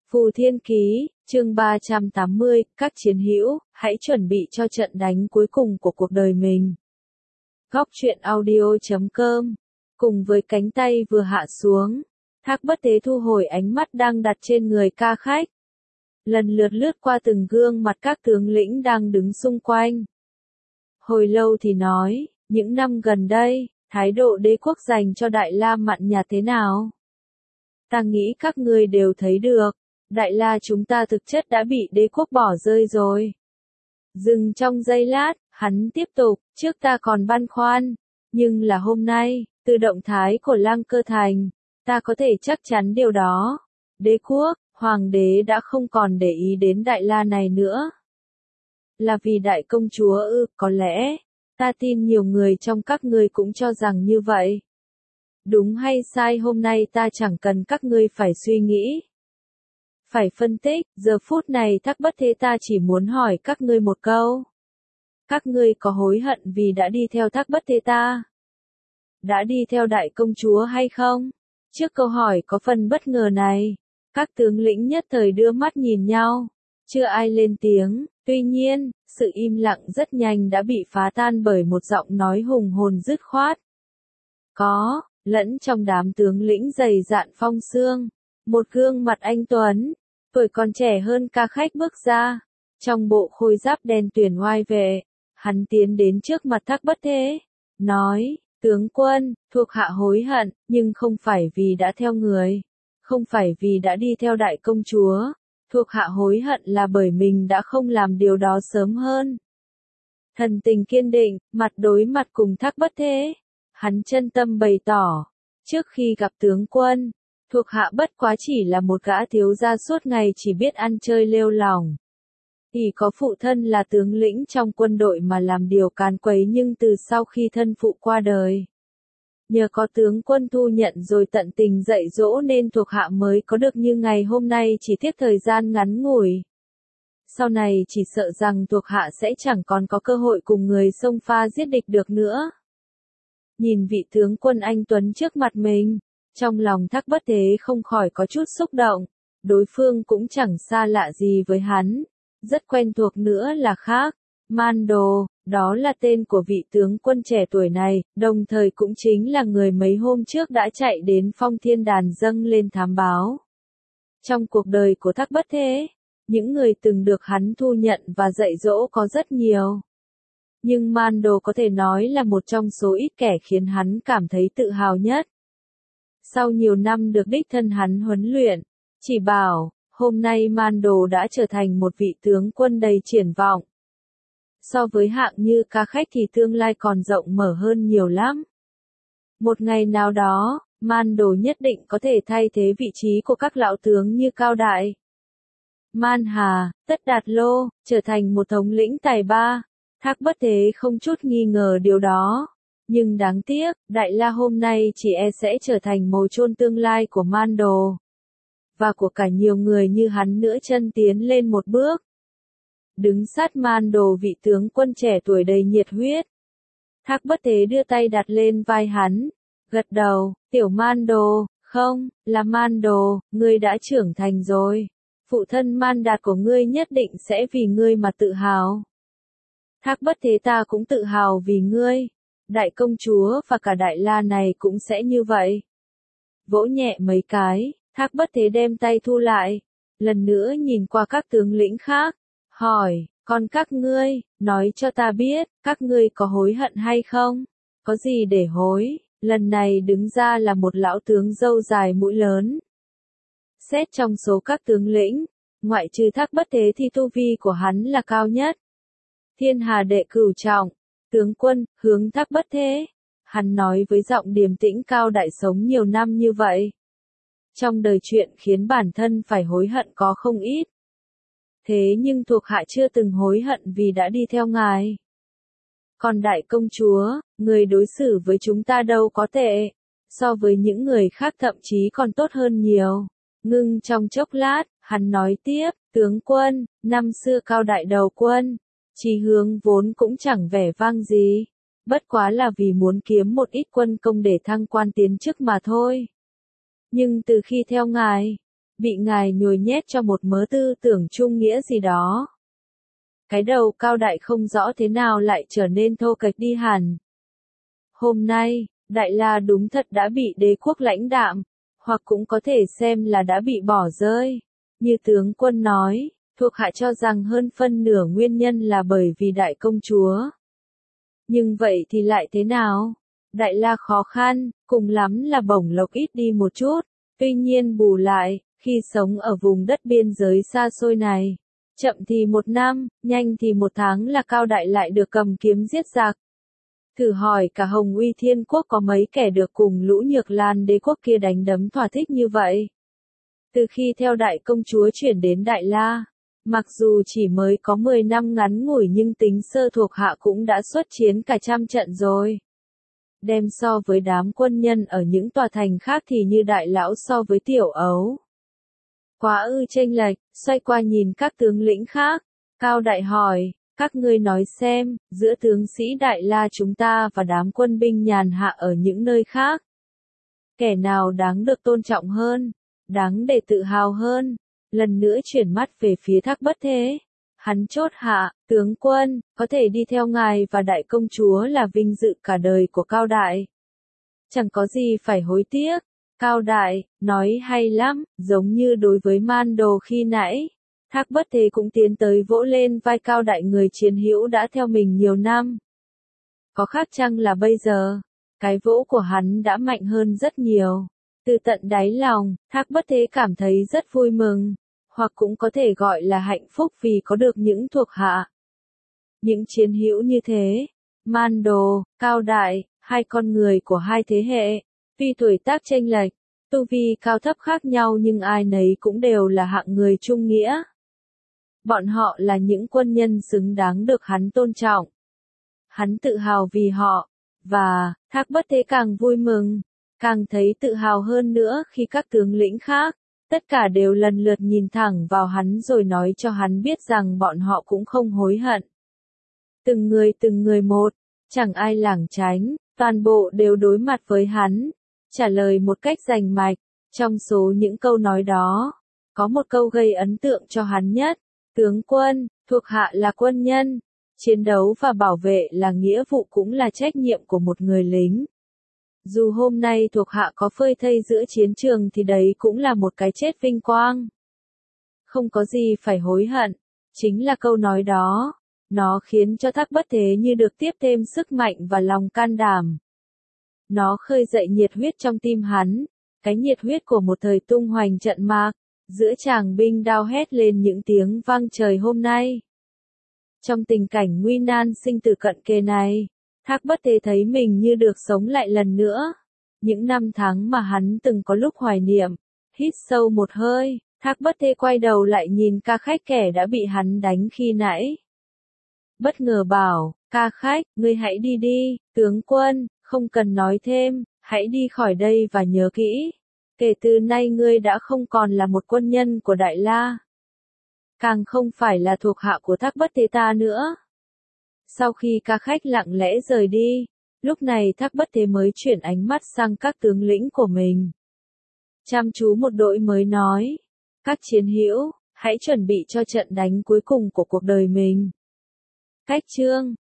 Phù Thiên Ký, chương 380, các chiến hữu, hãy chuẩn bị cho trận đánh cuối cùng của cuộc đời mình. Góc truyện audio.com. Cùng với cánh tay vừa hạ xuống, Thác Bất Thế thu hồi ánh mắt đang đặt trên người ca khách. Lần lượt lướt qua từng gương mặt các tướng lĩnh đang đứng xung quanh. Hồi lâu thì nói, những năm gần đây, thái độ đế quốc dành cho Đại La mặn nhạt thế nào? Ta nghĩ các ngươi đều thấy được. Đại La chúng ta thực chất đã bị đế quốc bỏ rơi rồi. Dừng trong giây lát, hắn tiếp tục, trước ta còn băn khoăn, nhưng là hôm nay, từ động thái của Lang Cơ Thành, ta có thể chắc chắn điều đó. Đế quốc, hoàng đế đã không còn để ý đến Đại La này nữa. Là vì đại công chúa ư? Có lẽ, ta tin nhiều người trong các ngươi cũng cho rằng như vậy. Đúng hay sai hôm nay ta chẳng cần các ngươi phải suy nghĩ. Phải phân tích, giờ phút này Thác Bất Thế ta chỉ muốn hỏi các ngươi một câu. Các ngươi có hối hận vì đã đi theo Thác Bất Thế ta? Đã đi theo đại công chúa hay không? Trước câu hỏi có phần bất ngờ này, các tướng lĩnh nhất thời đưa mắt nhìn nhau. Chưa ai lên tiếng, tuy nhiên, sự im lặng rất nhanh đã bị phá tan bởi một giọng nói hùng hồn dứt khoát. Có, lẫn trong đám tướng lĩnh dày dạn phong xương. Một gương mặt anh tuấn, tuổi còn trẻ hơn ca khách bước ra, trong bộ khôi giáp đen tuyền oai vệ, hắn tiến đến trước mặt Thác Bất Thế, nói, tướng quân, thuộc hạ hối hận, nhưng không phải vì đã theo người, không phải vì đã đi theo đại công chúa, thuộc hạ hối hận là bởi mình đã không làm điều đó sớm hơn. Thần tình kiên định, mặt đối mặt cùng Thác Bất Thế, hắn chân tâm bày tỏ, trước khi gặp tướng quân, thuộc hạ bất quá chỉ là một gã thiếu gia suốt ngày chỉ biết ăn chơi lêu lỏng. Thì có phụ thân là tướng lĩnh trong quân đội mà làm điều càn quấy, nhưng từ sau khi thân phụ qua đời, nhờ có tướng quân thu nhận rồi tận tình dạy dỗ nên thuộc hạ mới có được như ngày hôm nay, chỉ tiếc thời gian ngắn ngủi. Sau này chỉ sợ rằng thuộc hạ sẽ chẳng còn có cơ hội cùng người xông pha giết địch được nữa. Nhìn vị tướng quân anh tuấn trước mặt mình, trong lòng Thác Bất Thế không khỏi có chút xúc động, đối phương cũng chẳng xa lạ gì với hắn, rất quen thuộc nữa là khác. Mando, đó là tên của vị tướng quân trẻ tuổi này, đồng thời cũng chính là người mấy hôm trước đã chạy đến Phong Thiên Đàn dâng lên thám báo. Trong cuộc đời của Thác Bất Thế, những người từng được hắn thu nhận và dạy dỗ có rất nhiều. Nhưng Mando có thể nói là một trong số ít kẻ khiến hắn cảm thấy tự hào nhất. Sau nhiều năm được đích thân hắn huấn luyện, chỉ bảo, hôm nay Mando đã trở thành một vị tướng quân đầy triển vọng. So với hạng như ca khách thì tương lai còn rộng mở hơn nhiều lắm. Một ngày nào đó, Mando nhất định có thể thay thế vị trí của các lão tướng như Cao Đại, Man Hà, Tất Đạt Lô, trở thành một thống lĩnh tài ba. Thác Bất Thế không chút nghi ngờ điều đó. Nhưng đáng tiếc, Đại La hôm nay chỉ e sẽ trở thành mồ chôn tương lai của Mando. Và của cả nhiều người như hắn nữa chân tiến lên một bước. Đứng sát Mando vị tướng quân trẻ tuổi đầy nhiệt huyết. Thác Bất Thế đưa tay đặt lên vai hắn. Gật đầu, tiểu Mando, không, là Mando, ngươi đã trưởng thành rồi. Phụ thân Man Đạt của ngươi nhất định sẽ vì ngươi mà tự hào. Thác Bất Thế ta cũng tự hào vì ngươi. Đại công chúa và cả Đại La này cũng sẽ như vậy. Vỗ nhẹ mấy cái, Thác Bất Thế đem tay thu lại. Lần nữa nhìn qua các tướng lĩnh khác. Hỏi, còn các ngươi, nói cho ta biết, các ngươi có hối hận hay không? Có gì để hối? Lần này đứng ra là một lão tướng râu dài mũi lớn. Xét trong số các tướng lĩnh, ngoại trừ Thác Bất Thế thì tu vi của hắn là cao nhất. Thiên Hà đệ cửu trọng. Tướng quân, hướng Thác Bất Thế. Hắn nói với giọng điềm tĩnh. Cao Đại sống nhiều năm như vậy. Trong đời chuyện khiến bản thân phải hối hận có không ít. Thế nhưng thuộc hạ chưa từng hối hận vì đã đi theo ngài. Còn đại công chúa, người đối xử với chúng ta đâu có tệ. So với những người khác thậm chí còn tốt hơn nhiều. Ngưng trong chốc lát, hắn nói tiếp, tướng quân, năm xưa Cao Đại đầu quân. Chí hướng vốn cũng chẳng vẻ vang gì, bất quá là vì muốn kiếm một ít quân công để thăng quan tiến chức mà thôi. Nhưng từ khi theo ngài, bị ngài nhồi nhét cho một mớ tư tưởng trung nghĩa gì đó. Cái đầu Cao Đại không rõ thế nào lại trở nên thô kệch đi hẳn. Hôm nay, Đại La đúng thật đã bị đế quốc lãnh đạm, hoặc cũng có thể xem là đã bị bỏ rơi. Như tướng quân nói, thuộc hạ cho rằng hơn phân nửa nguyên nhân là bởi vì đại công chúa. Nhưng vậy thì lại thế nào? Đại La khó khăn, cùng lắm là bổng lộc ít đi một chút. Tuy nhiên bù lại, khi sống ở vùng đất biên giới xa xôi này, chậm thì 1 năm, nhanh thì 1 tháng là Cao Đại lại được cầm kiếm giết giặc. Thử hỏi cả Hồng Uy Thiên Quốc có mấy kẻ được cùng lũ Nhược Lan đế quốc kia đánh đấm thỏa thích như vậy. Từ khi theo đại công chúa chuyển đến Đại La, mặc dù chỉ mới có 10 năm ngắn ngủi nhưng tính sơ thuộc hạ cũng đã xuất chiến cả trăm trận rồi. Đem so với đám quân nhân ở những tòa thành khác thì như đại lão so với tiểu ấu. Quá ư chênh lệch, xoay qua nhìn các tướng lĩnh khác. Cao Đại hỏi, các ngươi nói xem, giữa tướng sĩ Đại La chúng ta và đám quân binh nhàn hạ ở những nơi khác. Kẻ nào đáng được tôn trọng hơn, đáng để tự hào hơn. Lần nữa chuyển mắt về phía Thác Bất Thế. Hắn chốt hạ, tướng quân, có thể đi theo ngài và đại công chúa là vinh dự cả đời của Cao Đại. Chẳng có gì phải hối tiếc. Cao Đại, nói hay lắm, giống như đối với Man Đồ khi nãy. Thác Bất Thế cũng tiến tới vỗ lên vai Cao Đại, người chiến hữu đã theo mình nhiều năm. Có khác chăng là bây giờ, cái vỗ của hắn đã mạnh hơn rất nhiều. Từ tận đáy lòng, Thác Bất Thế cảm thấy rất vui mừng, hoặc cũng có thể gọi là hạnh phúc vì có được những thuộc hạ. Những chiến hữu như thế, Man Đồ, Cao Đại, hai con người của hai thế hệ, tuy tuổi tác chênh lệch, tu vi cao thấp khác nhau nhưng ai nấy cũng đều là hạng người trung nghĩa. Bọn họ là những quân nhân xứng đáng được hắn tôn trọng. Hắn tự hào vì họ, và, Thác Bất Thế càng vui mừng, càng thấy tự hào hơn nữa khi các tướng lĩnh khác, tất cả đều lần lượt nhìn thẳng vào hắn rồi nói cho hắn biết rằng bọn họ cũng không hối hận. Từng người một, chẳng ai lảng tránh, toàn bộ đều đối mặt với hắn, trả lời một cách rành mạch. Trong số những câu nói đó, có một câu gây ấn tượng cho hắn nhất, tướng quân, thuộc hạ là quân nhân, chiến đấu và bảo vệ là nghĩa vụ cũng là trách nhiệm của một người lính. Dù hôm nay thuộc hạ có phơi thây giữa chiến trường thì đấy cũng là một cái chết vinh quang. Không có gì phải hối hận, chính là câu nói đó. Nó khiến cho Thác Bất Thế như được tiếp thêm sức mạnh và lòng can đảm. Nó khơi dậy nhiệt huyết trong tim hắn, cái nhiệt huyết của một thời tung hoành trận mạc, giữa tràng binh đao hét lên những tiếng vang trời hôm nay. Trong tình cảnh nguy nan sinh tử cận kề này, Thác Bất Thế thấy mình như được sống lại lần nữa. Những năm tháng mà hắn từng có lúc hoài niệm, hít sâu một hơi, Thác Bất Thế quay đầu lại nhìn ca khách kẻ đã bị hắn đánh khi nãy. Bất ngờ bảo, ca khách, ngươi hãy đi đi, tướng quân, không cần nói thêm, hãy đi khỏi đây và nhớ kỹ. Kể từ nay ngươi đã không còn là một quân nhân của Đại La. Càng không phải là thuộc hạ của Thác Bất Thế ta nữa. Sau khi ca khách lặng lẽ rời đi, lúc này Thác Bất Thế mới chuyển ánh mắt sang các tướng lĩnh của mình. Chăm chú một đội mới nói, các chiến hữu, hãy chuẩn bị cho trận đánh cuối cùng của cuộc đời mình. Cách chương